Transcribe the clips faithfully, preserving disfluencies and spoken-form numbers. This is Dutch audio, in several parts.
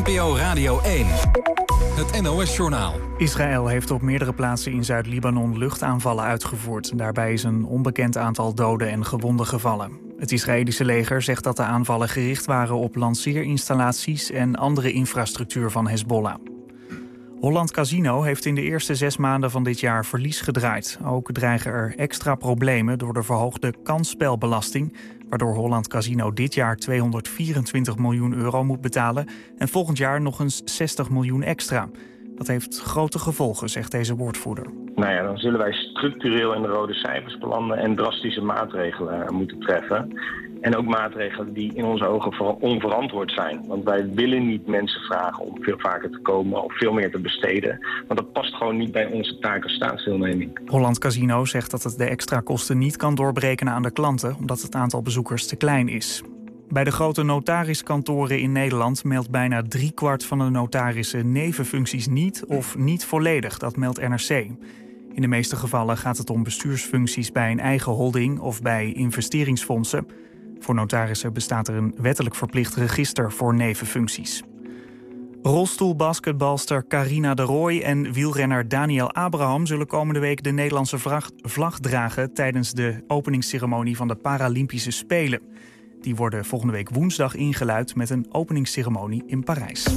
N P O Radio één. Het N O S-journaal. Israël heeft op meerdere plaatsen in Zuid-Libanon luchtaanvallen uitgevoerd. Daarbij is een onbekend aantal doden en gewonden gevallen. Het Israëlische leger zegt dat de aanvallen gericht waren op lanceerinstallaties en andere infrastructuur van Hezbollah. Holland Casino heeft in de eerste zes maanden van dit jaar verlies gedraaid. Ook dreigen er extra problemen door de verhoogde kansspelbelasting, waardoor Holland Casino dit jaar tweehonderdvierentwintig miljoen euro moet betalen en volgend jaar nog eens zestig miljoen extra. Dat heeft grote gevolgen, zegt deze woordvoerder. Nou ja, dan zullen wij structureel in de rode cijfers belanden en drastische maatregelen moeten treffen. En ook maatregelen die in onze ogen onverantwoord zijn. Want wij willen niet mensen vragen om veel vaker te komen of veel meer te besteden. Want dat past gewoon niet bij onze taak als staatsdeelneming. Holland Casino zegt dat het de extra kosten niet kan doorberekenen aan de klanten, omdat het aantal bezoekers te klein is. Bij de grote notariskantoren in Nederland meldt bijna driekwart van de notarissen nevenfuncties niet of niet volledig. Dat meldt N R C. In de meeste gevallen gaat het om bestuursfuncties bij een eigen holding of bij investeringsfondsen. Voor notarissen bestaat er een wettelijk verplicht register voor nevenfuncties. Rolstoelbasketbalster Carina de Rooij en wielrenner Daniel Abraham zullen komende week de Nederlandse vlag, vlag dragen tijdens de openingsceremonie van de Paralympische Spelen. Die worden volgende week woensdag ingeluid met een openingsceremonie in Parijs.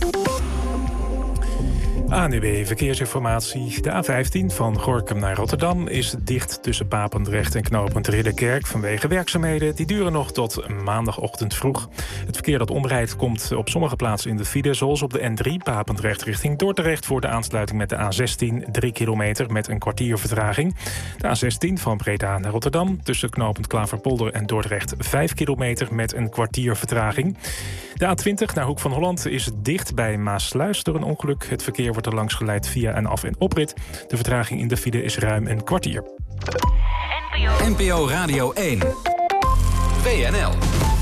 A N U B Verkeersinformatie. De A vijftien van Gorinchem naar Rotterdam is dicht tussen Papendrecht en knooppunt Ridderkerk vanwege werkzaamheden. Die duren nog tot maandagochtend vroeg. Het verkeer dat omrijdt komt op sommige plaatsen in de file, zoals op de N drie Papendrecht richting Dordrecht voor de aansluiting met de A zestien, drie kilometer met een kwartier vertraging. De A zestien van Breda naar Rotterdam tussen knooppunt Klaverpolder en Dordrecht vijf kilometer met een kwartier vertraging. De A twintig naar Hoek van Holland is dicht bij Maasluis door een ongeluk. Het verkeer wordt er langs geleid via een af- en oprit. De vertraging in de file is ruim een kwartier. N P O Radio één. W N L.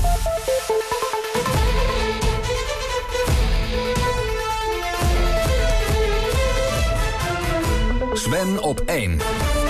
Sven op één.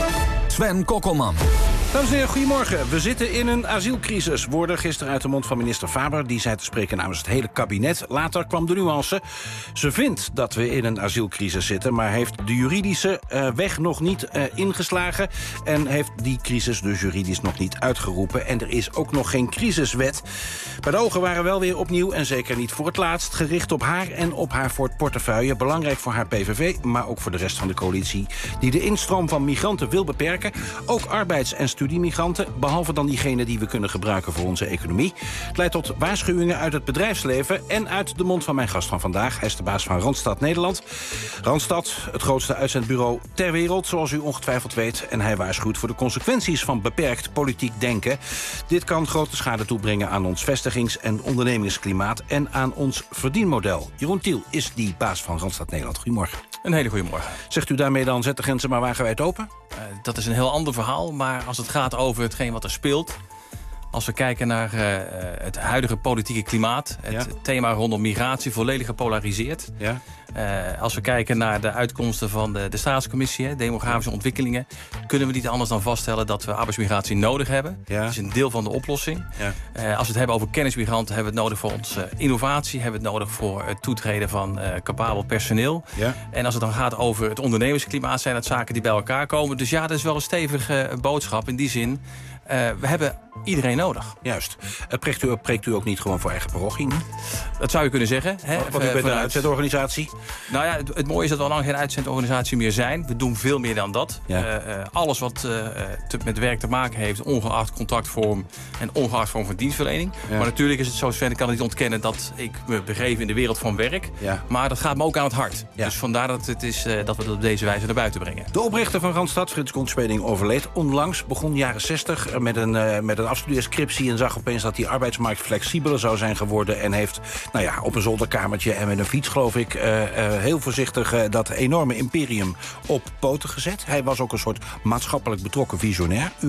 Sven Kokkelman. Dames en heren, goedemorgen. We zitten in een asielcrisis. Woorden gisteren uit de mond van minister Faber. Die zei te spreken namens het hele kabinet. Later kwam de nuance. Ze vindt dat we in een asielcrisis zitten, maar heeft de juridische uh, weg nog niet uh, ingeslagen. En heeft die crisis dus juridisch nog niet uitgeroepen. En er is ook nog geen crisiswet. Maar de ogen waren wel weer opnieuw, en zeker niet voor het laatst, gericht op haar en op haar portefeuille. Belangrijk voor haar P V V, maar ook voor de rest van de coalitie, die de instroom van migranten wil beperken. Ook arbeids- en studiemigranten, behalve dan diegene die we kunnen gebruiken voor onze economie. Het leidt tot waarschuwingen uit het bedrijfsleven en uit de mond van mijn gast van vandaag. Hij is de baas van Randstad Nederland. Randstad, het grootste uitzendbureau ter wereld, zoals u ongetwijfeld weet. En hij waarschuwt voor de consequenties van beperkt politiek denken. Dit kan grote schade toebrengen aan ons vestigings- en ondernemingsklimaat en aan ons verdienmodel. Jeroen Thiel is die baas van Randstad Nederland. Goedemorgen. Een hele goede morgen. Zegt u daarmee dan, zet de grenzen maar wagenwijd open? Uh, dat is een heel ander verhaal, maar als het gaat over hetgeen wat er speelt, als we kijken naar uh, het huidige politieke klimaat, het ja. thema rondom migratie volledig gepolariseerd. Ja. Uh, als we kijken naar de uitkomsten van de, de staatscommissie, hè, demografische ontwikkelingen, kunnen we niet anders dan vaststellen dat we arbeidsmigratie nodig hebben. Ja. Dat is een deel van de oplossing. Ja. Uh, als we het hebben over kennismigranten, hebben we het nodig voor onze innovatie, hebben we het nodig voor het toetreden van uh, capabel personeel. Ja. En als het dan gaat over het ondernemersklimaat, zijn dat zaken die bij elkaar komen. Dus ja, dat is wel een stevige boodschap in die zin. Uh, we hebben iedereen nodig. Juist. Uh, preekt, u, preekt u ook niet gewoon voor eigen parochie? Dat zou je kunnen zeggen. Hè? Want u bent een uitzendorganisatie? Nou ja, het, het mooie is dat we al lang geen uitzendorganisatie meer zijn. We doen veel meer dan dat. Ja. Uh, uh, alles wat uh, te, met werk te maken heeft, ongeacht contractvorm en ongeacht vorm van dienstverlening. Ja. Maar natuurlijk is het zo, Sven, ik kan het niet ontkennen dat ik me begeef in de wereld van werk. Ja. Maar dat gaat me ook aan het hart. Ja. Dus vandaar dat het is uh, dat we dat op deze wijze naar buiten brengen. De oprichter van Randstad, Frits Gontscheding, overleed onlangs. Begon jaren zestig met een, uh, met een afstudeerscriptie en zag opeens dat die arbeidsmarkt flexibeler zou zijn geworden. En heeft nou ja, op een zolderkamertje en met een fiets, geloof ik, uh, uh, heel voorzichtig uh, dat enorme imperium op poten gezet. Hij was ook een soort maatschappelijk betrokken visionair. U ook?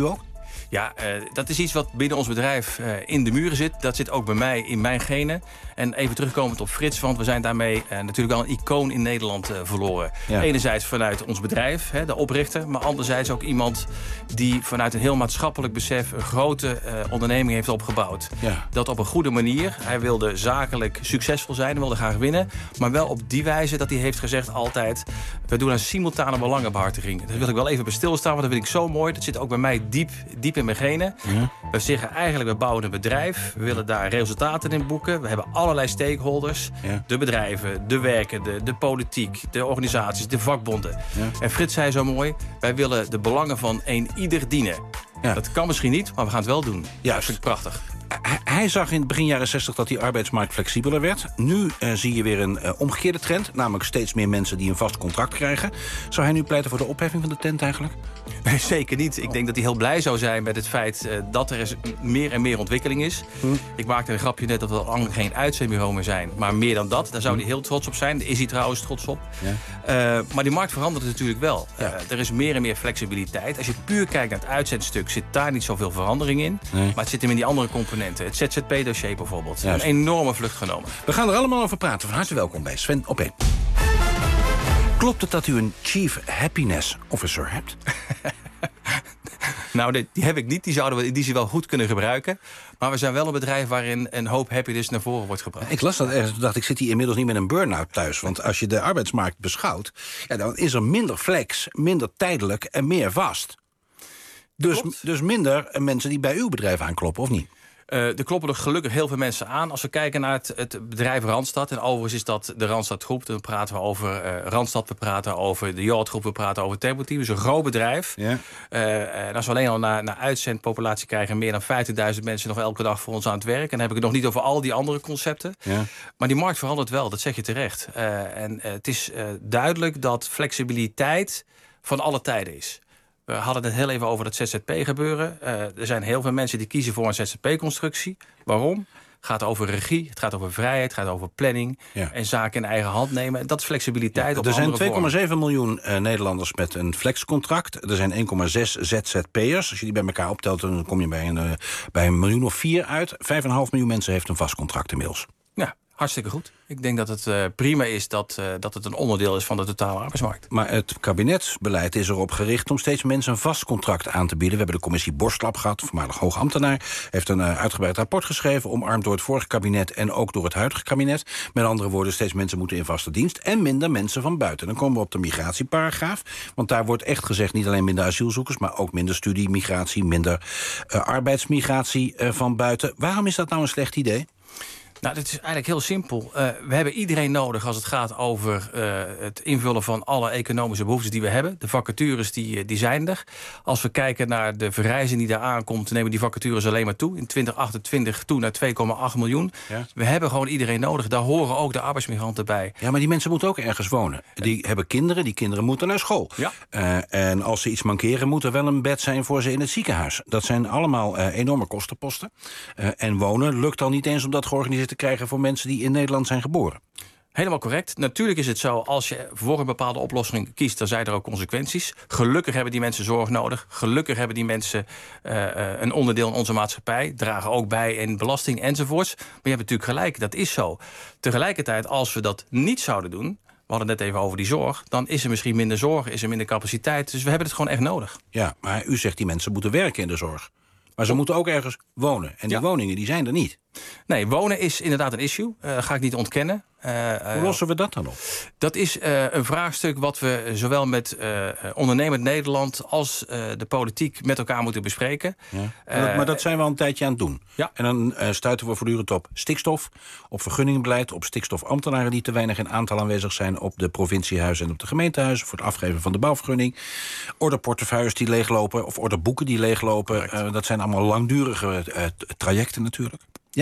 Ja, uh, dat is iets wat binnen ons bedrijf uh, in de muren zit. Dat zit ook bij mij, in mijn genen. En even terugkomend op Frits, want we zijn daarmee uh, natuurlijk wel een icoon in Nederland uh, verloren. Ja. Enerzijds vanuit ons bedrijf, hè, de oprichter, maar anderzijds ook iemand die vanuit een heel maatschappelijk besef een grote uh, onderneming heeft opgebouwd. Ja. Dat op een goede manier. Hij wilde zakelijk succesvol zijn, hij wilde graag winnen, maar wel op die wijze dat hij heeft gezegd altijd, we doen een simultane belangenbehartiging. Daar wil ik wel even bij stilstaan, want dat vind ik zo mooi. Dat zit ook bij mij diep, diep in mijn genen. Ja. We zeggen eigenlijk, we bouwen een bedrijf. We willen daar resultaten in boeken. We hebben allerlei stakeholders. Ja. De bedrijven, de werkenden, de politiek, de organisaties, de vakbonden. Ja. En Frits zei zo mooi, wij willen de belangen van een ieder dienen. Ja. Dat kan misschien niet, maar we gaan het wel doen. Ja, dat vind ik prachtig. Hij zag in het begin jaren zestig dat die arbeidsmarkt flexibeler werd. Nu uh, zie je weer een uh, omgekeerde trend. Namelijk steeds meer mensen die een vast contract krijgen. Zou hij nu pleiten voor de opheffing van de tent eigenlijk? Nee, zeker niet. Ik denk dat hij heel blij zou zijn met het feit uh, dat er meer en meer ontwikkeling is. Hm. Ik maakte een grapje net dat we al geen uitzendbureau meer zijn. Maar meer dan dat, daar zou hm. hij heel trots op zijn. Daar is hij trouwens trots op. Ja. Uh, maar die markt verandert natuurlijk wel. Ja. Uh, er is meer en meer flexibiliteit. Als je puur kijkt naar het uitzendstuk, zit daar niet zoveel verandering in. Nee. Maar het zit hem in die andere componenten. Het Z Z P-dossier bijvoorbeeld. Juist. Een enorme vlucht genomen. We gaan er allemaal over praten. Van harte welkom bij Sven op één. Klopt het dat u een Chief Happiness Officer hebt? Nou, die, die heb ik niet. Die zouden we in die zin wel goed kunnen gebruiken. Maar we zijn wel een bedrijf waarin een hoop happiness naar voren wordt gebracht. Ik las dat ergens. Toen dacht ik, zit hier inmiddels niet met een burn-out thuis. Want als je de arbeidsmarkt beschouwt, ja, dan is er minder flex, minder tijdelijk en meer vast. Dus, dus minder mensen die bij uw bedrijf aankloppen, of niet? Uh, er kloppen er gelukkig heel veel mensen aan. Als we kijken naar het, het bedrijf Randstad, en overigens is dat de Randstad Groep. Dan praten we over uh, Randstad, we praten over de Yachtgroep, we praten over Tempo Team. Dus een groot bedrijf. Ja. Uh, en als we alleen al naar, naar uitzendpopulatie krijgen, meer dan vijftigduizend mensen nog elke dag voor ons aan het werk. En dan heb ik het nog niet over al die andere concepten. Ja. Maar die markt verandert wel, dat zeg je terecht. Uh, en uh, het is uh, duidelijk dat flexibiliteit van alle tijden is. We hadden het heel even over het Z Z P-gebeuren. Uh, er zijn heel veel mensen die kiezen voor een Z Z P-constructie. Waarom? Het gaat over regie, het gaat over vrijheid, het gaat over planning. Ja. En zaken in eigen hand nemen. Dat is flexibiliteit ja, op er zijn twee komma zeven miljoen uh, Nederlanders met een flexcontract. Er zijn één komma zes Z Z P'ers. Als je die bij elkaar optelt, dan kom je bij een, uh, bij een miljoen of vier uit. vijf komma vijf miljoen mensen heeft een vast contract inmiddels. Ja. Hartstikke goed. Ik denk dat het uh, prima is dat, uh, dat het een onderdeel is van de totale arbeidsmarkt. Maar het kabinetsbeleid is erop gericht om steeds mensen een vast contract aan te bieden. We hebben de commissie Borstlap gehad, voormalig hoogambtenaar. Heeft een uh, uitgebreid rapport geschreven, omarmd door het vorige kabinet en ook door het huidige kabinet. Met andere woorden, steeds mensen moeten in vaste dienst en minder mensen van buiten. Dan komen we op de migratieparagraaf. Want daar wordt echt gezegd niet alleen minder asielzoekers, maar ook minder studie, migratie, minder uh, arbeidsmigratie uh, van buiten. Waarom is dat nou een slecht idee? Nou, dat is eigenlijk heel simpel. Uh, we hebben iedereen nodig als het gaat over uh, het invullen van alle economische behoeftes die we hebben. De vacatures die, die zijn er. Als we kijken naar de vergrijzing die daar aankomt, nemen die vacatures alleen maar toe. In twintig achtentwintig toe naar twee komma acht miljoen. Ja. We hebben gewoon iedereen nodig. Daar horen ook de arbeidsmigranten bij. Ja, maar die mensen moeten ook ergens wonen. Die hebben kinderen, die kinderen moeten naar school. Ja. Uh, en als ze iets mankeren, moet er wel een bed zijn voor ze in het ziekenhuis. Dat zijn allemaal uh, enorme kostenposten. Uh, en wonen lukt al niet eens om dat georganiseerd te krijgen voor mensen die in Nederland zijn geboren. Helemaal correct. Natuurlijk is het zo, als je voor een bepaalde oplossing kiest, dan zijn er ook consequenties. Gelukkig hebben die mensen zorg nodig. Gelukkig hebben die mensen uh, uh, een onderdeel in onze maatschappij. Dragen ook bij in belasting enzovoorts. Maar je hebt natuurlijk gelijk, dat is zo. Tegelijkertijd, als we dat niet zouden doen, we hadden het net even over die zorg, dan is er misschien minder zorg, is er minder capaciteit. Dus we hebben het gewoon echt nodig. Ja, maar u zegt die mensen moeten werken in de zorg. Maar ze moeten ook ergens wonen. En die ja. woningen die zijn er niet. Nee, wonen is inderdaad een issue. Uh, ga ik niet ontkennen. Uh, Hoe lossen we dat dan op? Dat is uh, een vraagstuk wat we zowel met uh, ondernemend Nederland als uh, de politiek met elkaar moeten bespreken. Ja. Maar, dat, maar dat zijn we al een tijdje aan het doen. Ja. En dan uh, stuiten we voortdurend op stikstof, op vergunningbeleid, op stikstofambtenaren die te weinig in aantal aanwezig zijn op de provinciehuizen en op de gemeentehuizen voor het afgeven van de bouwvergunning. Orderportefeuilles die leeglopen of orderboeken die leeglopen. Uh, dat zijn allemaal langdurige uh, trajecten natuurlijk. Ja.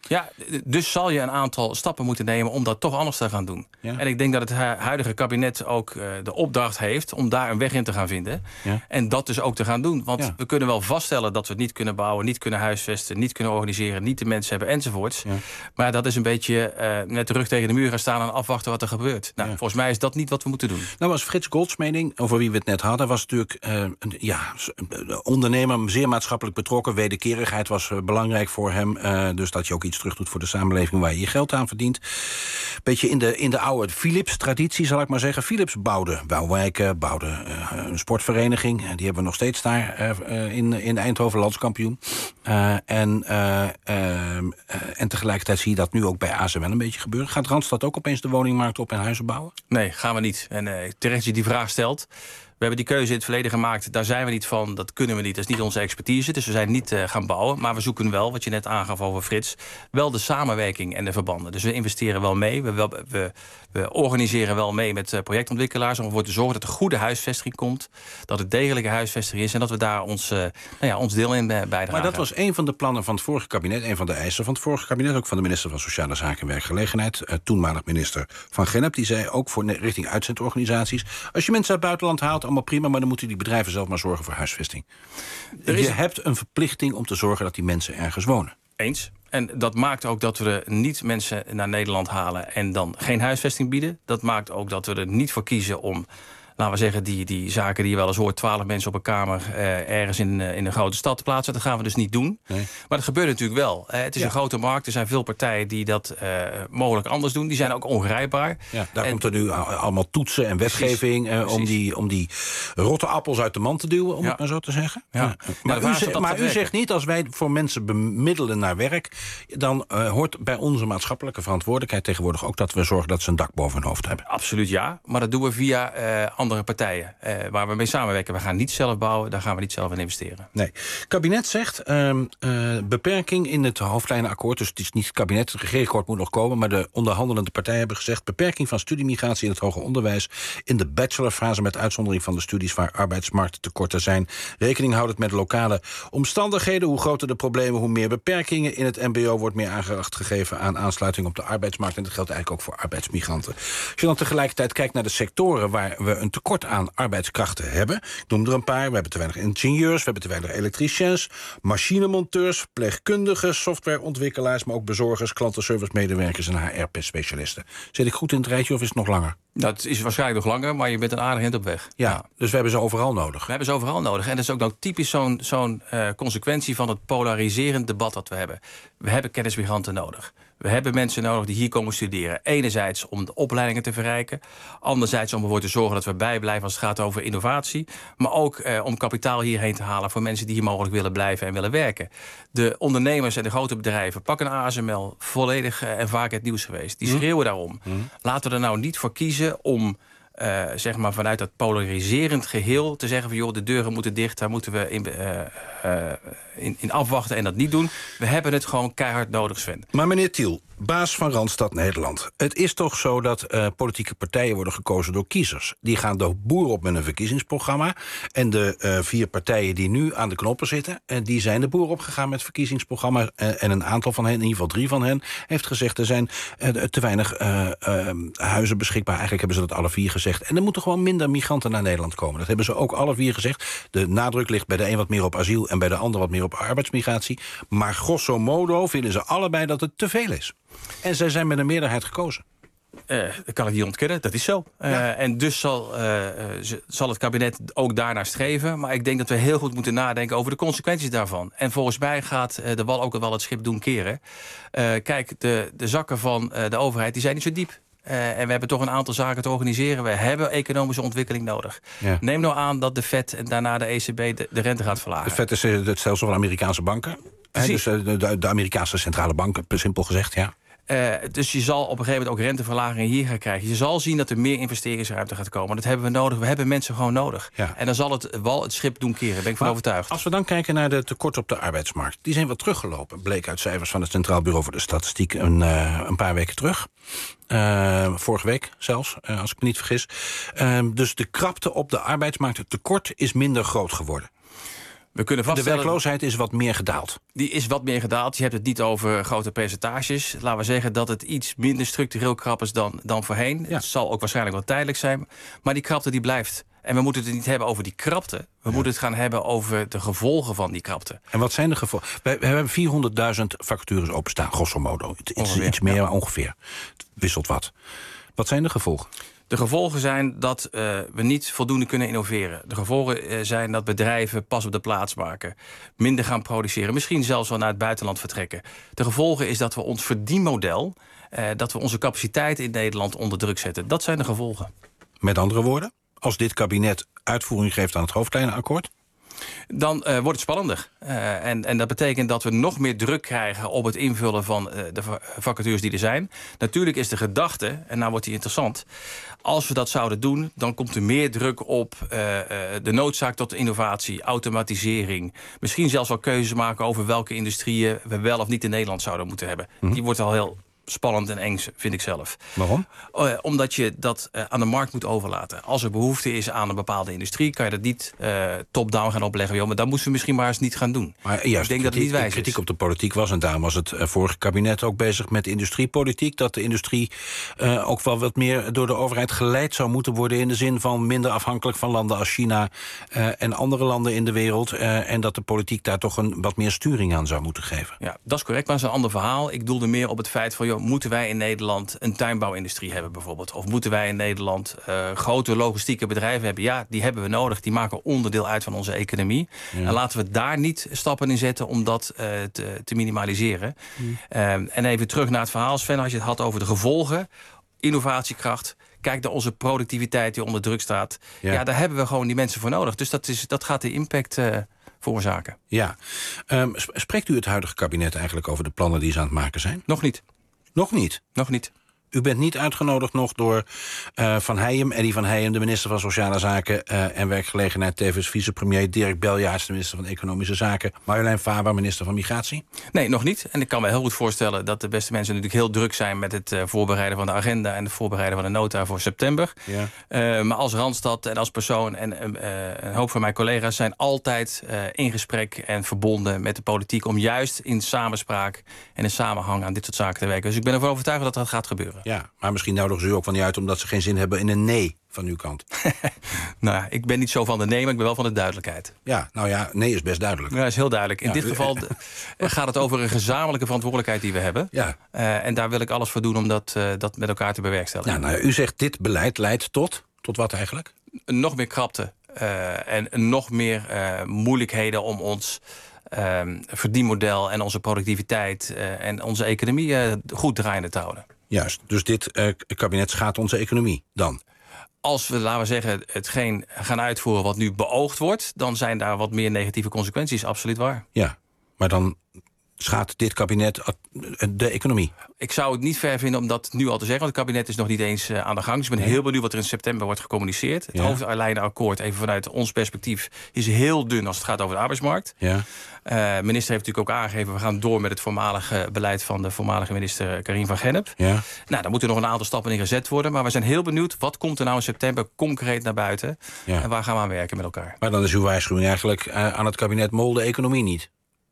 Ja, dus zal je een aantal stappen moeten nemen om dat toch anders te gaan doen. Ja. En ik denk dat het huidige kabinet ook uh, de opdracht heeft om daar een weg in te gaan vinden. Ja. En dat dus ook te gaan doen. Want ja. we kunnen wel vaststellen dat we het niet kunnen bouwen, niet kunnen huisvesten, niet kunnen organiseren, niet de mensen hebben enzovoorts. Ja. Maar dat is een beetje uh, met de rug tegen de muur gaan staan en afwachten wat er gebeurt. Nou, ja. volgens mij is dat niet wat we moeten doen. Nou was Frits Goldschmeding, over wie we het net hadden, was natuurlijk uh, een ja, ondernemer, zeer maatschappelijk betrokken. Wederkerigheid was uh, belangrijk voor hem. Uh, dus dat je ook iets terug doet voor de samenleving waar je je geld aan verdient. Beetje in de, in de oude Philips-traditie, zal ik maar zeggen. Philips bouwde bouwwijken, bouwde uh, een sportvereniging. Die hebben we nog steeds daar uh, in, in Eindhoven, landskampioen. Uh, en, uh, uh, uh, en tegelijkertijd zie je dat nu ook bij A S M L een beetje gebeuren. Gaat Randstad ook opeens de woningmarkt op en huizen bouwen? Nee, gaan we niet. En uh, terecht je die vraag stelt. We hebben die keuze in het verleden gemaakt. Daar zijn we niet van, dat kunnen we niet. Dat is niet onze expertise, dus we zijn niet uh, gaan bouwen. Maar we zoeken wel, wat je net aangaf over Frits, wel de samenwerking en de verbanden. Dus we investeren wel mee. We, wel, we, we organiseren wel mee met uh, projectontwikkelaars om ervoor te zorgen dat er goede huisvesting komt. Dat het degelijke huisvesting is en dat we daar ons, uh, nou ja, ons deel in bijdragen. Maar dat was een van de plannen van het vorige kabinet, een van de eisen van het vorige kabinet, ook van de minister van Sociale Zaken en Werkgelegenheid, uh, toenmalig minister Van Gennep. Die zei ook voor richting uitzendorganisaties, als je mensen uit het buitenland haalt, allemaal prima, maar dan moeten die bedrijven zelf maar zorgen voor huisvesting. Er is... Je hebt een verplichting om te zorgen dat die mensen ergens wonen. Eens. En dat maakt ook dat we er niet mensen naar Nederland halen en dan geen huisvesting bieden. Dat maakt ook dat we er niet voor kiezen om, laten we zeggen, die, die zaken die je wel eens hoort, twaalf mensen op een kamer uh, ergens in, uh, in een grote stad te plaatsen. Dat gaan we dus niet doen. Nee. Maar dat gebeurt natuurlijk wel. Uh, het is ja. een grote markt. Er zijn veel partijen die dat uh, mogelijk anders doen. Die zijn ook ongrijpbaar. Ja, daar en, komt er nu allemaal toetsen en wetgeving uh, om, die, om die rotte appels uit de mand te duwen, om ja. het maar zo te zeggen. Ja. Ja. Maar, nou, u, zegt, maar u zegt niet, als wij voor mensen bemiddelen naar werk, dan uh, hoort bij onze maatschappelijke verantwoordelijkheid tegenwoordig ook dat we zorgen dat ze een dak boven hun hoofd hebben. Absoluut ja. Maar dat doen we via uh, andere partijen uh, waar we mee samenwerken. We gaan niet zelf bouwen, daar gaan we niet zelf in investeren. Nee. Het kabinet zegt uh, uh, beperking in het hoofdlijnenakkoord, dus het is niet het kabinet, het regeerakkoord moet nog komen, maar de onderhandelende partijen hebben gezegd beperking van studiemigratie in het hoger onderwijs in de bachelorfase met uitzondering van de studies waar arbeidsmarkttekorten zijn. Rekening houdend met lokale omstandigheden. Hoe groter de problemen, hoe meer beperkingen. In het mbo wordt meer aandacht gegeven aan aansluiting op de arbeidsmarkt. En dat geldt eigenlijk ook voor arbeidsmigranten. Als je dan tegelijkertijd kijkt naar de sectoren waar we een tekort aan arbeidskrachten hebben. Ik noem er een paar. We hebben te weinig ingenieurs, we hebben te weinig elektriciens, machinemonteurs, verpleegkundigen, softwareontwikkelaars, maar ook bezorgers, klantenservice-medewerkers en H R-specialisten. Zit ik goed in het rijtje of is het nog langer? Dat is waarschijnlijk nog langer, maar je bent een aardig eind op weg. Ja, ja, dus we hebben ze overal nodig. We hebben ze overal nodig. En dat is ook nou typisch zo'n zo'n uh, consequentie van het polariserend debat dat we hebben. We hebben kennismigranten nodig. We hebben mensen nodig die hier komen studeren. Enerzijds om de opleidingen te verrijken. Anderzijds om ervoor te zorgen dat we bijblijven als het gaat over innovatie. Maar ook uh, om kapitaal hierheen te halen voor mensen die hier mogelijk willen blijven en willen werken. De ondernemers en de grote bedrijven pakken A S M L volledig uh, en vaak het nieuws geweest. Die schreeuwen daarom. Mm. Laten we er nou niet voor kiezen om Uh, zeg maar vanuit dat polariserend geheel te zeggen van joh, de deuren moeten dicht, daar moeten we in, uh, uh, in, in afwachten en dat niet doen. We hebben het gewoon keihard nodig, Sven. Maar meneer Thiel, baas van Randstad Nederland. Het is toch zo dat uh, politieke partijen worden gekozen door kiezers. Die gaan de boer op met een verkiezingsprogramma. En de uh, vier partijen die nu aan de knoppen zitten, uh, die zijn de boer opgegaan met het verkiezingsprogramma. Uh, en een aantal van hen, in ieder geval drie van hen, heeft gezegd er zijn uh, te weinig uh, uh, huizen beschikbaar. Eigenlijk hebben ze dat alle vier gezegd. En er moeten gewoon minder migranten naar Nederland komen. Dat hebben ze ook alle vier gezegd. De nadruk ligt bij de een wat meer op asiel en bij de ander wat meer op arbeidsmigratie. Maar grosso modo vinden ze allebei dat het te veel is. En zij zijn met een meerderheid gekozen. Uh, dat kan ik niet ontkennen, dat is zo. Uh, ja. En dus zal, uh, zal het kabinet ook daarnaar streven. Maar ik denk dat we heel goed moeten nadenken over de consequenties daarvan. En volgens mij gaat uh, de wal ook wel het schip doen keren. Uh, kijk, de, de zakken van uh, de overheid die zijn niet zo diep. Uh, en we hebben toch een aantal zaken te organiseren. We hebben economische ontwikkeling nodig. Ja. Neem nou aan dat de Fed en daarna de E C B de, de rente gaat verlagen. De Fed is het stelsel van Amerikaanse banken. He, dus de, de Amerikaanse centrale banken, simpel gezegd, ja. Uh, dus je zal op een gegeven moment ook renteverlagingen hier gaan krijgen. Je zal zien dat er meer investeringsruimte gaat komen. Dat hebben we nodig. We hebben mensen gewoon nodig. Ja. En dan zal het wel het schip doen keren. Daar ben ik van overtuigd. Als we dan kijken naar de tekorten op de arbeidsmarkt. Die zijn wat teruggelopen. Bleek uit cijfers van het Centraal Bureau voor de Statistiek een, uh, een paar weken terug. Uh, vorige week zelfs, uh, als ik me niet vergis. Uh, dus de krapte op de arbeidsmarkt, het tekort is minder groot geworden. We kunnen de werkloosheid is wat meer gedaald. Die is wat meer gedaald. Je hebt het niet over grote percentages. Laten we zeggen dat het iets minder structureel krap is dan, dan voorheen. Ja. Het zal ook waarschijnlijk wel tijdelijk zijn. Maar die krapte die blijft. En we moeten het niet hebben over die krapte. We ja. moeten het gaan hebben over de gevolgen van die krapte. En wat zijn de gevolgen? We, we hebben vierhonderdduizend vacatures openstaan, grosso modo. Iets, iets meer, ja. ongeveer. Het wisselt wat. Wat zijn de gevolgen? De gevolgen zijn dat uh, we niet voldoende kunnen innoveren. De gevolgen uh, zijn dat bedrijven pas op de plaats maken. Minder gaan produceren. Misschien zelfs wel naar het buitenland vertrekken. De gevolgen is dat we ons verdienmodel... Uh, dat we onze capaciteit in Nederland onder druk zetten. Dat zijn de gevolgen. Met andere woorden, als dit kabinet uitvoering geeft aan het hoofdlijnenakkoord... dan uh, wordt het spannender. Uh, en, en dat betekent dat we nog meer druk krijgen... op het invullen van uh, de vacatures die er zijn. Natuurlijk is de gedachte, en nou wordt die interessant... als we dat zouden doen, dan komt er meer druk op uh, uh, de noodzaak tot innovatie, automatisering. Misschien zelfs wel keuzes maken over welke industrieën... we wel of niet in Nederland zouden moeten hebben. Mm-hmm. Die wordt al heel... spannend en eng, vind ik zelf. Waarom? Uh, omdat je dat uh, aan de markt moet overlaten. Als er behoefte is aan een bepaalde industrie... kan je dat niet uh, top-down gaan opleggen. Joh, maar dan moeten we misschien maar eens niet gaan doen. Maar juist, ik denk dat het niet wijs is. Kritiek op de politiek was... en daarom was het uh, vorige kabinet ook bezig met industriepolitiek... dat de industrie uh, ook wel wat meer door de overheid geleid zou moeten worden... in de zin van minder afhankelijk van landen als China... Uh, en andere landen in de wereld... Uh, en dat de politiek daar toch een wat meer sturing aan zou moeten geven. Ja, dat is correct, maar dat is een ander verhaal. Ik doelde meer op het feit van... Joh, moeten wij in Nederland een tuinbouwindustrie hebben bijvoorbeeld? Of moeten wij in Nederland uh, grote logistieke bedrijven hebben? Ja, die hebben we nodig. Die maken onderdeel uit van onze economie. Ja. En laten we daar niet stappen in zetten om dat uh, te, te minimaliseren. Ja. Um, en even terug naar het verhaal, Sven, als je het had over de gevolgen. Innovatiekracht. Kijk naar onze productiviteit die onder druk staat. Ja, ja daar hebben we gewoon die mensen voor nodig. Dus dat, is, dat gaat de impact... Uh, veroorzaken. Ja. Um, spreekt u het huidige kabinet eigenlijk over de plannen die ze aan het maken zijn? Nog niet. Nog niet? Nog niet. U bent niet uitgenodigd nog door uh, Van Heijem, Eddy van Heijem... de minister van Sociale Zaken uh, en Werkgelegenheid... tevens vicepremier Dirk Beljaars, de minister van Economische Zaken... Marjolein Faber, minister van Migratie? Nee, nog niet. En ik kan me heel goed voorstellen dat de beste mensen natuurlijk heel druk zijn... met het uh, voorbereiden van de agenda en het voorbereiden van de nota voor september. Ja. Uh, maar als Randstad en als persoon en uh, een hoop van mijn collega's... zijn altijd uh, in gesprek en verbonden met de politiek... om juist in samenspraak en in samenhang aan dit soort zaken te werken. Dus ik ben ervan overtuigd dat dat gaat gebeuren. Ja, maar misschien nodigen ze u ook wel niet uit... omdat ze geen zin hebben in een nee van uw kant. Nou, ik ben niet zo van de nee, maar ik ben wel van de duidelijkheid. Ja, nou ja, nee is best duidelijk. Ja, is heel duidelijk. In ja, dit u, geval gaat het over een gezamenlijke verantwoordelijkheid die we hebben. Ja. Uh, en daar wil ik alles voor doen om dat, uh, dat met elkaar te bewerkstelligen. Ja, nou ja, u zegt dit beleid leidt tot... Tot wat eigenlijk? Nog meer krapte. Uh, en nog meer uh, moeilijkheden om ons... Um, verdienmodel en onze productiviteit uh, en onze economie uh, goed draaiende te houden. Juist, dus dit uh, kabinet schaadt onze economie dan? Als we, laten we zeggen, hetgeen gaan uitvoeren wat nu beoogd wordt... dan zijn daar wat meer negatieve consequenties, absoluut waar. Ja, maar dan schaadt dit kabinet de economie? Ik zou het niet ver vinden om dat nu al te zeggen... want het kabinet is nog niet eens uh, aan de gang. Dus ik ben nee. heel benieuwd wat er in september wordt gecommuniceerd. Het ja. hoofdlijnenakkoord, even vanuit ons perspectief... is heel dun als het gaat over de arbeidsmarkt. Ja. Uh, minister heeft natuurlijk ook aangegeven... we gaan door met het voormalige beleid van de voormalige minister Karin van Gennep. Ja. Nou, daar moeten nog een aantal stappen in gezet worden. Maar we zijn heel benieuwd, wat komt er nou in september concreet naar buiten? Ja. En waar gaan we aan werken met elkaar? Maar dan is uw waarschuwing eigenlijk uh, aan het kabinet Mol de economie niet.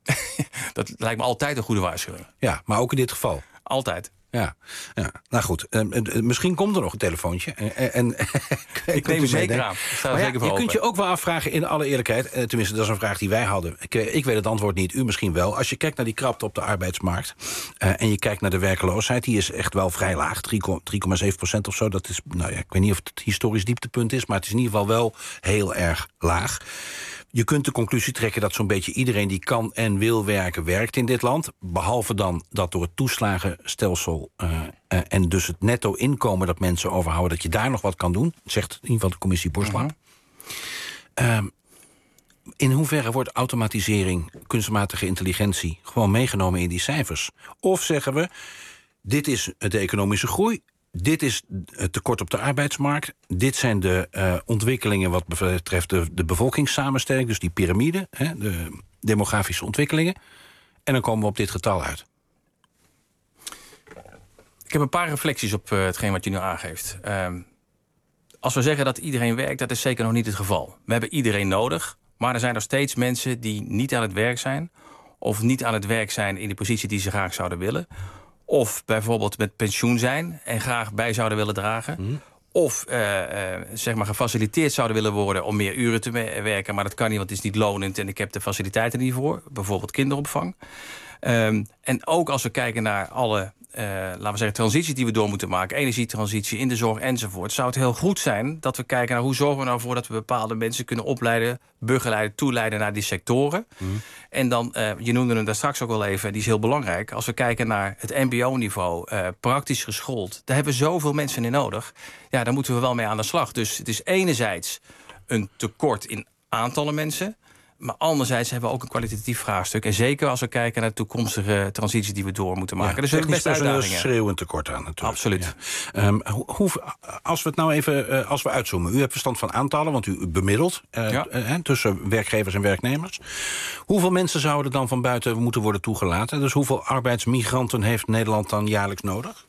Dat lijkt me altijd een goede waarschuwing. Ja, maar ook in dit geval. Altijd. Ja, ja. Nou goed, uh, uh, misschien komt er nog een telefoontje. En, en, ik neem er zeker aan. Ik sta er ja, zeker voor je open. kunt je ook wel afvragen in alle eerlijkheid... Uh, tenminste, dat is een vraag die wij hadden. Ik, uh, ik weet het antwoord niet, u misschien wel. Als je kijkt naar die krapte op de arbeidsmarkt... Uh, en je kijkt naar de werkloosheid, die is echt wel vrij laag. drie komma zeven procent of zo. Dat is, nou ja, ik weet niet of het historisch dieptepunt is... maar het is in ieder geval wel heel erg laag. Je kunt de conclusie trekken dat zo'n beetje iedereen die kan en wil werken, werkt in dit land. Behalve dan dat door het toeslagenstelsel uh, uh, en dus het netto inkomen dat mensen overhouden, dat je daar nog wat kan doen, zegt in ieder geval de commissie Borslap. Uh-huh. Uh, in hoeverre wordt automatisering, kunstmatige intelligentie gewoon meegenomen in die cijfers? Of zeggen we, dit is de economische groei, dit is het tekort op de arbeidsmarkt. Dit zijn de uh, ontwikkelingen wat betreft de, de bevolkingssamenstelling, dus die piramide, hè, de demografische ontwikkelingen. En dan komen we op dit getal uit. Ik heb een paar reflecties op uh, hetgeen wat je nu aangeeft. Uh, als we zeggen dat iedereen werkt, dat is zeker nog niet het geval. We hebben iedereen nodig Maar er zijn nog steeds mensen die niet aan het werk zijn, of niet aan het werk zijn in de positie die ze graag zouden willen. Of bijvoorbeeld met pensioen zijn en graag bij zouden willen dragen. Mm. Of uh, uh, zeg maar gefaciliteerd zouden willen worden om meer uren te werken. Maar dat kan niet, want het is niet lonend en ik heb de faciliteiten niet voor. Bijvoorbeeld kinderopvang. Um, en ook als we kijken naar alle, uh, laten we zeggen, transities die we door moeten maken. Energietransitie in de zorg enzovoort. Zou het heel goed zijn dat we kijken naar hoe zorgen we nou voor dat we bepaalde mensen kunnen opleiden, begeleiden, toeleiden naar die sectoren. Mm. En dan, uh, je noemde hem daar straks ook wel even, die is heel belangrijk. Als we kijken naar het mbo-niveau, uh, praktisch geschoold. Daar hebben we zoveel mensen in nodig. Ja, daar moeten we wel mee aan de slag. Dus het is enerzijds een tekort in aantallen mensen. Maar anderzijds hebben we ook een kwalitatief vraagstuk. En zeker als we kijken naar de toekomstige transitie die we door moeten maken. Ja, dus we hebben best uitdagingen. Er schreeuwend tekort aan natuurlijk. Absoluut. Ja. Um, hoe, als we het nou even uh, als we uitzoomen. U hebt verstand van aantallen, want u bemiddelt uh, ja. uh, tussen werkgevers en werknemers. Hoeveel mensen zouden dan van buiten moeten worden toegelaten? Dus hoeveel arbeidsmigranten heeft Nederland dan jaarlijks nodig?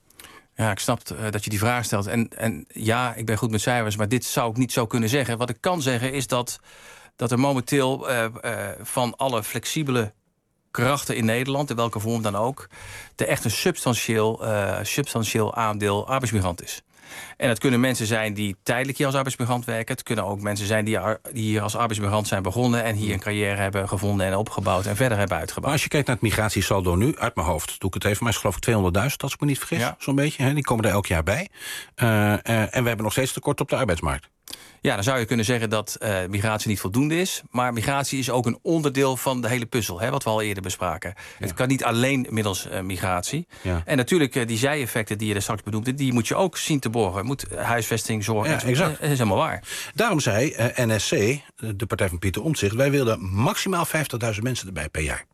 Ja, ik snap uh, dat je die vraag stelt. En, en ja, ik ben goed met cijfers, maar dit zou ik niet zo kunnen zeggen. Wat ik kan zeggen is dat... dat er momenteel uh, uh, van alle flexibele krachten in Nederland, in welke vorm dan ook, er echt een substantieel, uh, substantieel aandeel arbeidsmigrant is. En het kunnen mensen zijn die tijdelijk hier als arbeidsmigrant werken. Het kunnen ook mensen zijn die, die hier als arbeidsmigrant zijn begonnen en hier een carrière hebben gevonden en opgebouwd en verder hebben uitgebouwd. Maar als je kijkt naar het migratiesaldo nu, uit mijn hoofd doe ik het even, maar is geloof ik tweehonderdduizend, als ik me niet vergis, ja. zo'n beetje. Hè? Die komen er elk jaar bij. Uh, uh, en we hebben nog steeds tekort op de arbeidsmarkt. Ja, dan zou je kunnen zeggen dat uh, migratie niet voldoende is. Maar migratie is ook een onderdeel van de hele puzzel, hè, wat we al eerder bespraken. Ja. Het kan niet alleen middels uh, migratie. Ja. En natuurlijk, uh, die zijeffecten die je er straks benoemde, die moet je ook zien te borgen. Moet huisvesting, zorg, ja, exact. Dat is helemaal waar. Daarom zei uh, N S C, de partij van Pieter Omtzigt, wij wilden maximaal vijftigduizend mensen erbij per jaar.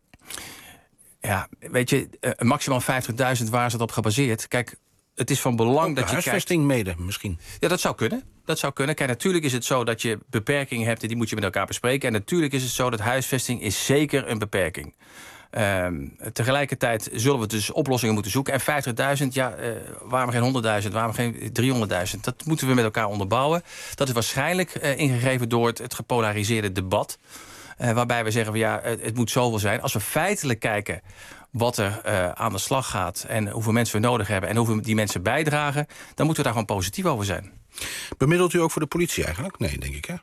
Ja, weet je, uh, maximaal vijftigduizend, waar is dat op gebaseerd? Kijk, het is van belang ook dat je huisvesting kijkt... mede, misschien. Ja, dat zou kunnen. Dat zou kunnen. Kijk, natuurlijk is het zo dat je beperkingen hebt en die moet je met elkaar bespreken. En natuurlijk is het zo dat huisvesting is zeker een beperking. Um, tegelijkertijd zullen we dus oplossingen moeten zoeken. En vijftigduizend, ja, uh, waarom geen honderdduizend, waarom geen driehonderdduizend? Dat moeten we met elkaar onderbouwen. Dat is waarschijnlijk uh, ingegeven door het, het gepolariseerde debat. Uh, waarbij we zeggen, van, ja, het, het moet zoveel zijn. Als we feitelijk kijken wat er uh, aan de slag gaat en hoeveel mensen we nodig hebben en hoeveel die mensen bijdragen, dan moeten we daar gewoon positief over zijn. Bemiddelt u ook voor de politie eigenlijk? Nee, denk ik, hè?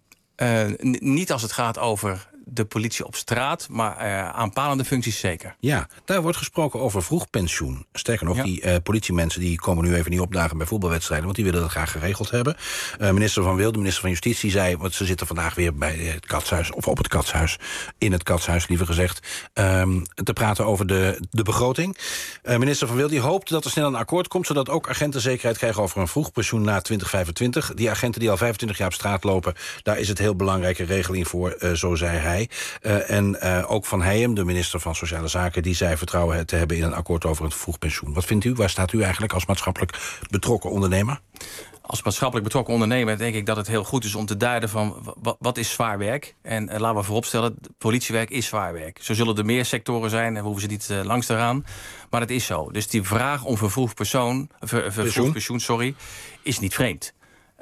Uh, n- niet als het gaat over de politie op straat, maar uh, aanpalende functies zeker. Ja, daar wordt gesproken over vroegpensioen. Sterker nog, ja. die uh, politiemensen die komen nu even niet opdagen bij voetbalwedstrijden, want die willen dat graag geregeld hebben. Uh, minister Van Wil, de minister van Justitie, zei, want ze zitten vandaag weer bij het Katshuis, of op het Katshuis, in het Katshuis liever gezegd, um, te praten over de, de begroting. Uh, minister Van Wil die hoopt dat er snel een akkoord komt, zodat ook agenten zekerheid krijgen over een vroegpensioen na twintig vijfentwintig. Die agenten die al vijfentwintig jaar op straat lopen, daar is het heel belangrijke regeling voor, uh, zo zei hij. Uh, en uh, ook Van Heijem, de minister van Sociale Zaken, die zei vertrouwen te hebben in een akkoord over het vroegpensioen. Wat vindt u? Waar staat u eigenlijk als maatschappelijk betrokken ondernemer? Als maatschappelijk betrokken ondernemer denk ik dat het heel goed is om te duiden van wat, wat is zwaar werk. En uh, laten we vooropstellen, politiewerk is zwaar werk. Zo zullen er meer sectoren zijn en we hoeven ze niet uh, langs te gaan. Maar dat is zo. Dus die vraag om vervroegd persoon, ver, vervroegd pensioen, sorry, is niet vreemd.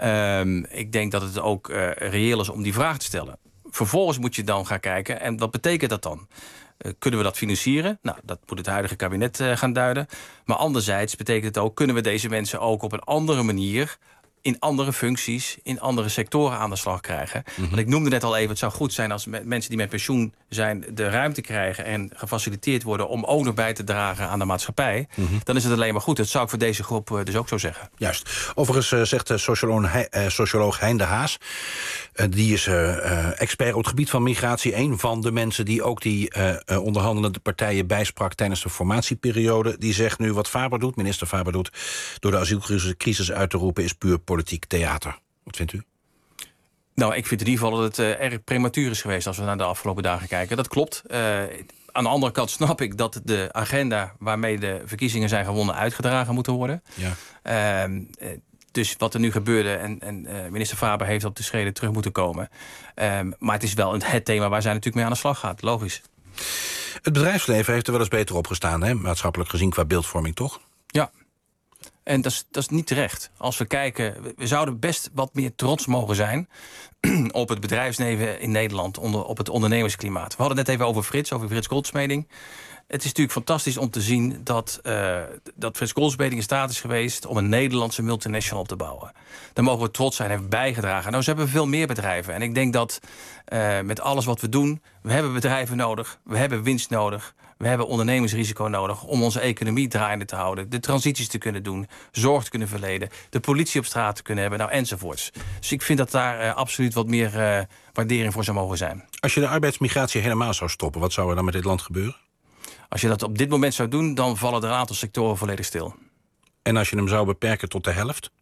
Um, ik denk dat het ook uh, reëel is om die vraag te stellen. Vervolgens moet je dan gaan kijken, en wat betekent dat dan? Uh, kunnen we dat financieren? Nou, dat moet het huidige kabinet uh, gaan duiden. Maar anderzijds betekent het ook, kunnen we deze mensen ook op een andere manier, in andere functies, in andere sectoren aan de slag krijgen. Mm-hmm. Want ik noemde net al even, het zou goed zijn als me- mensen die met pensioen zijn de ruimte krijgen en gefaciliteerd worden om ook nog bij te dragen aan de maatschappij. Mm-hmm. Dan is het alleen maar goed. Dat zou ik voor deze groep uh, dus ook zo zeggen. Juist. Overigens uh, zegt de socioloog, uh, socioloog Hein de Haas, uh, die is uh, uh, expert op het gebied van migratie. Een van de mensen die ook die uh, uh, onderhandelende partijen bijsprak tijdens de formatieperiode. Die zegt nu wat Faber doet, minister Faber doet, door de asielcrisis uit te roepen, is puur politiek theater. Wat vindt u? Nou, ik vind in ieder geval dat het uh, erg prematuur is geweest als we naar de afgelopen dagen kijken. Dat klopt. Uh, aan de andere kant snap ik dat de agenda waarmee de verkiezingen zijn gewonnen uitgedragen moeten worden. Ja. Uh, dus wat er nu gebeurde, en, en uh, minister Faber heeft op de schreden terug moeten komen. Uh, maar het is wel een, het thema waar zij natuurlijk mee aan de slag gaat, logisch. Het bedrijfsleven heeft er wel eens beter op gestaan, hè? Maatschappelijk gezien qua beeldvorming, toch? Ja. En dat is, dat is niet terecht. Als we kijken, we zouden best wat meer trots mogen zijn op het bedrijfsleven in Nederland, onder, op het ondernemersklimaat. We hadden het net even over Frits, over Frits Goldschmeding. Het is natuurlijk fantastisch om te zien dat, uh, dat Frits Goldschmeding in staat is geweest om een Nederlandse multinational op te bouwen. Daar mogen we trots zijn, hebben bijgedragen. Nou, ze hebben veel meer bedrijven. En ik denk dat uh, met alles wat we doen, we hebben bedrijven nodig, we hebben winst nodig. We hebben ondernemersrisico nodig om onze economie draaiende te houden. De transities te kunnen doen, zorg te kunnen verleden, de politie op straat te kunnen hebben, nou, enzovoorts. Dus ik vind dat daar uh, absoluut wat meer uh, waardering voor zou mogen zijn. Als je de arbeidsmigratie helemaal zou stoppen, wat zou er dan met dit land gebeuren? Als je dat op dit moment zou doen, dan vallen er een aantal sectoren volledig stil. En als je hem zou beperken tot de helft?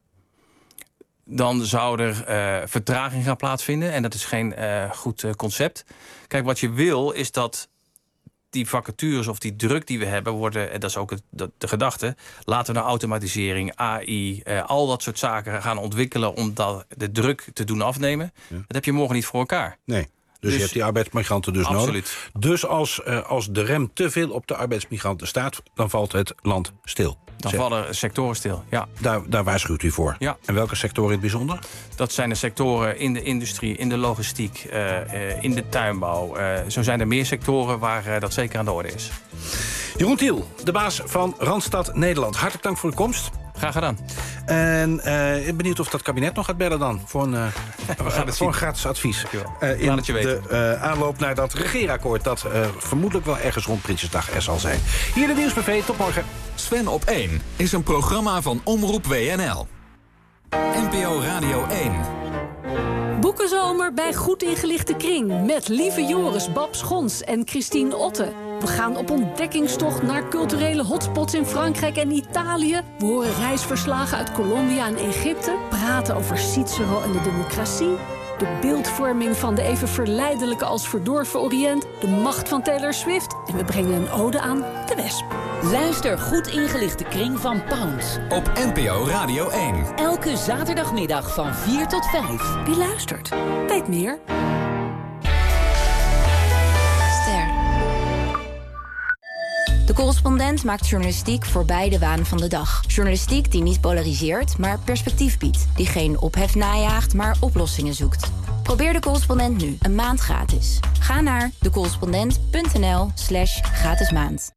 Dan zou er uh, vertraging gaan plaatsvinden. En dat is geen uh, goed uh, concept. Kijk, wat je wil is dat die vacatures of die druk die we hebben worden, en dat is ook het, de, de gedachte, laten we nou automatisering, A I, uh, al dat soort zaken gaan ontwikkelen om dat, de druk te doen afnemen. Ja. Dat heb je morgen niet voor elkaar. Nee. Dus, dus je hebt die arbeidsmigranten dus absoluut. nodig. Dus als, uh, als de rem te veel op de arbeidsmigranten staat, dan valt het land stil. Dan vallen sectoren stil, ja. Daar, daar waarschuwt u voor. Ja. En welke sectoren in het bijzonder? Dat zijn de sectoren in de industrie, in de logistiek, uh, uh, in de tuinbouw. Uh, zo zijn er meer sectoren waar uh, dat zeker aan de orde is. Jeroen Thiel, de baas van Randstad Nederland. Hartelijk dank voor uw komst. Graag gedaan. En uh, ik ben benieuwd of dat kabinet nog gaat bellen dan. Voor een, uh, We gaan het voor een gratis advies. Uh, in het je weten. de uh, aanloop naar dat regeerakkoord dat uh, vermoedelijk wel ergens rond Prinsjesdag er zal zijn. Hier de Nieuws B V. Tot morgen. Sven op één is een programma van Omroep W N L. N P O Radio één. Boekenzomer bij Goed Ingelichte Kring. Met lieve Joris, Bab Schons en Christine Otte. We gaan op ontdekkingstocht naar culturele hotspots in Frankrijk en Italië. We horen reisverslagen uit Colombia en Egypte. Praten over Cicero en de democratie. De beeldvorming van de even verleidelijke als verdorven Oriënt. De macht van Taylor Swift. En we brengen een ode aan de wesp. Luister Goed Ingelichte Kring van Pounds. Op N P O Radio één. Elke zaterdagmiddag van vier tot vijf. Wie luistert, weet meer. De Correspondent maakt journalistiek voorbij de waan van de dag. Journalistiek die niet polariseert, maar perspectief biedt. Die geen ophef najaagt, maar oplossingen zoekt. Probeer De Correspondent nu, een maand gratis. Ga naar decorrespondent.nl slash gratis maand.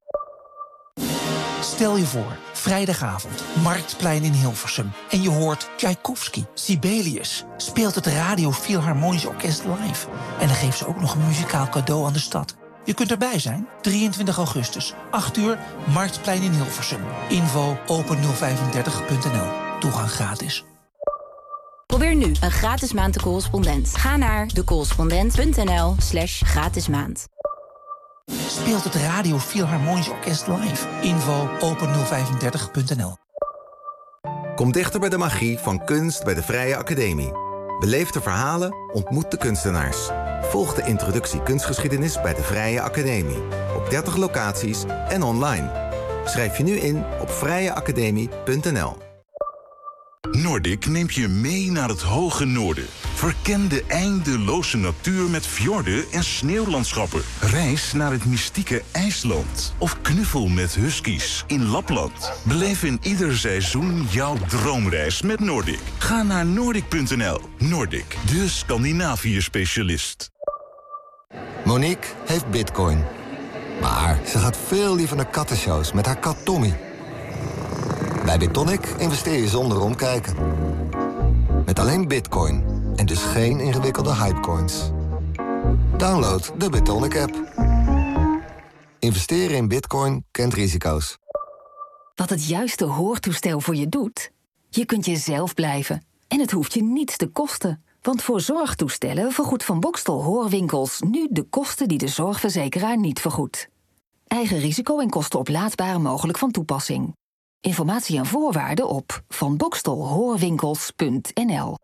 Stel je voor, vrijdagavond, Marktplein in Hilversum. En je hoort Tchaikovsky, Sibelius. Speelt het Radio Philharmonisch Orkest live. En dan geeft ze ook nog een muzikaal cadeau aan de stad. Je kunt erbij zijn, drieëntwintig augustus, acht uur, Marktplein in Hilversum. Info open nul vijfendertig punt n l. Toegang gratis. Probeer nu een gratis maand De Correspondent. Ga naar decorrespondent.nl slash gratis maand. Speelt het Radio Philharmonisch Orkest live. Info open nul vijfendertig punt n l. Kom dichter bij de magie van kunst bij de Vrije Academie. Beleef de verhalen, ontmoet de kunstenaars. Volg de introductie kunstgeschiedenis bij de Vrije Academie. Op dertig locaties en online. Schrijf je nu in op vrije academie punt n l. Nordic neemt je mee naar het hoge noorden. Verken de eindeloze natuur met fjorden en sneeuwlandschappen. Reis naar het mystieke IJsland. Of knuffel met huskies in Lapland. Beleef in ieder seizoen jouw droomreis met Nordic. Ga naar nordic punt n l. Nordic, de Scandinavië-specialist. Monique heeft bitcoin. Maar ze gaat veel liever naar kattenshows met haar kat Tommy. Bij BitTonic investeer je zonder omkijken. Met alleen bitcoin en dus geen ingewikkelde hypecoins. Download de BitTonic-app. Investeren in bitcoin kent risico's. Wat het juiste hoortoestel voor je doet? Je kunt jezelf blijven. En het hoeft je niets te kosten. Want voor zorgtoestellen vergoedt Van Bokstel Hoorwinkels nu de kosten die de zorgverzekeraar niet vergoedt. Eigen risico en kosten oplaadbaar mogelijk van toepassing. Informatie en voorwaarden op van bokstel hoorwinkels punt n l.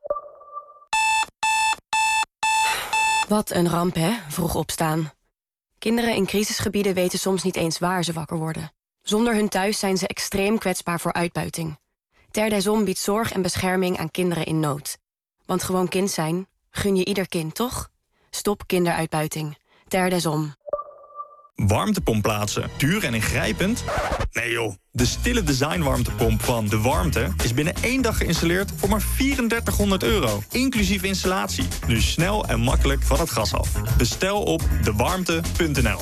Wat een ramp, hè? Vroeg opstaan. Kinderen in crisisgebieden weten soms niet eens waar ze wakker worden. Zonder hun thuis zijn ze extreem kwetsbaar voor uitbuiting. Terre des Hommes biedt zorg en bescherming aan kinderen in nood. Want gewoon kind zijn, gun je ieder kind, toch? Stop kinderuitbuiting. Terre des Hommes. Warmtepomp plaatsen. Duur en ingrijpend? Nee joh. De stille design warmtepomp van De Warmte is binnen één dag geïnstalleerd voor maar drieduizend euro. Inclusief installatie. Nu snel en makkelijk van het gas af. Bestel op de warmte punt n l.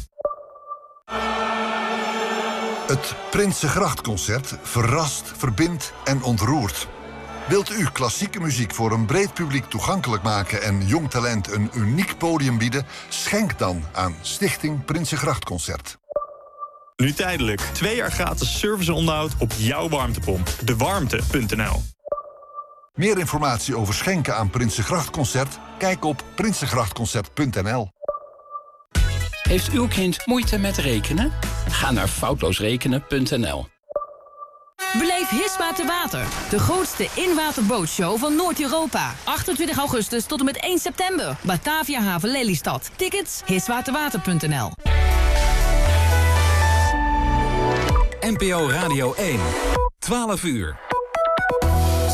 Het Prinsengrachtconcert verrast, verbindt en ontroert. Wilt u klassieke muziek voor een breed publiek toegankelijk maken en jong talent een uniek podium bieden? Schenk dan aan Stichting Prinsengrachtconcert. Nu tijdelijk. Twee jaar gratis service en onderhoud op jouw warmtepomp. de warmte punt n l. Meer informatie over schenken aan Prinsengrachtconcert? Kijk op prinsengrachtconcert punt n l. Heeft uw kind moeite met rekenen? Ga naar foutloosrekenen punt n l. Beleef Hisma te Water, de grootste in-waterbootshow van Noord-Europa. achtentwintig augustus tot en met één september. Batavia Haven Lelystad. Tickets hiswaterwater punt n l. N P O Radio één. twaalf uur.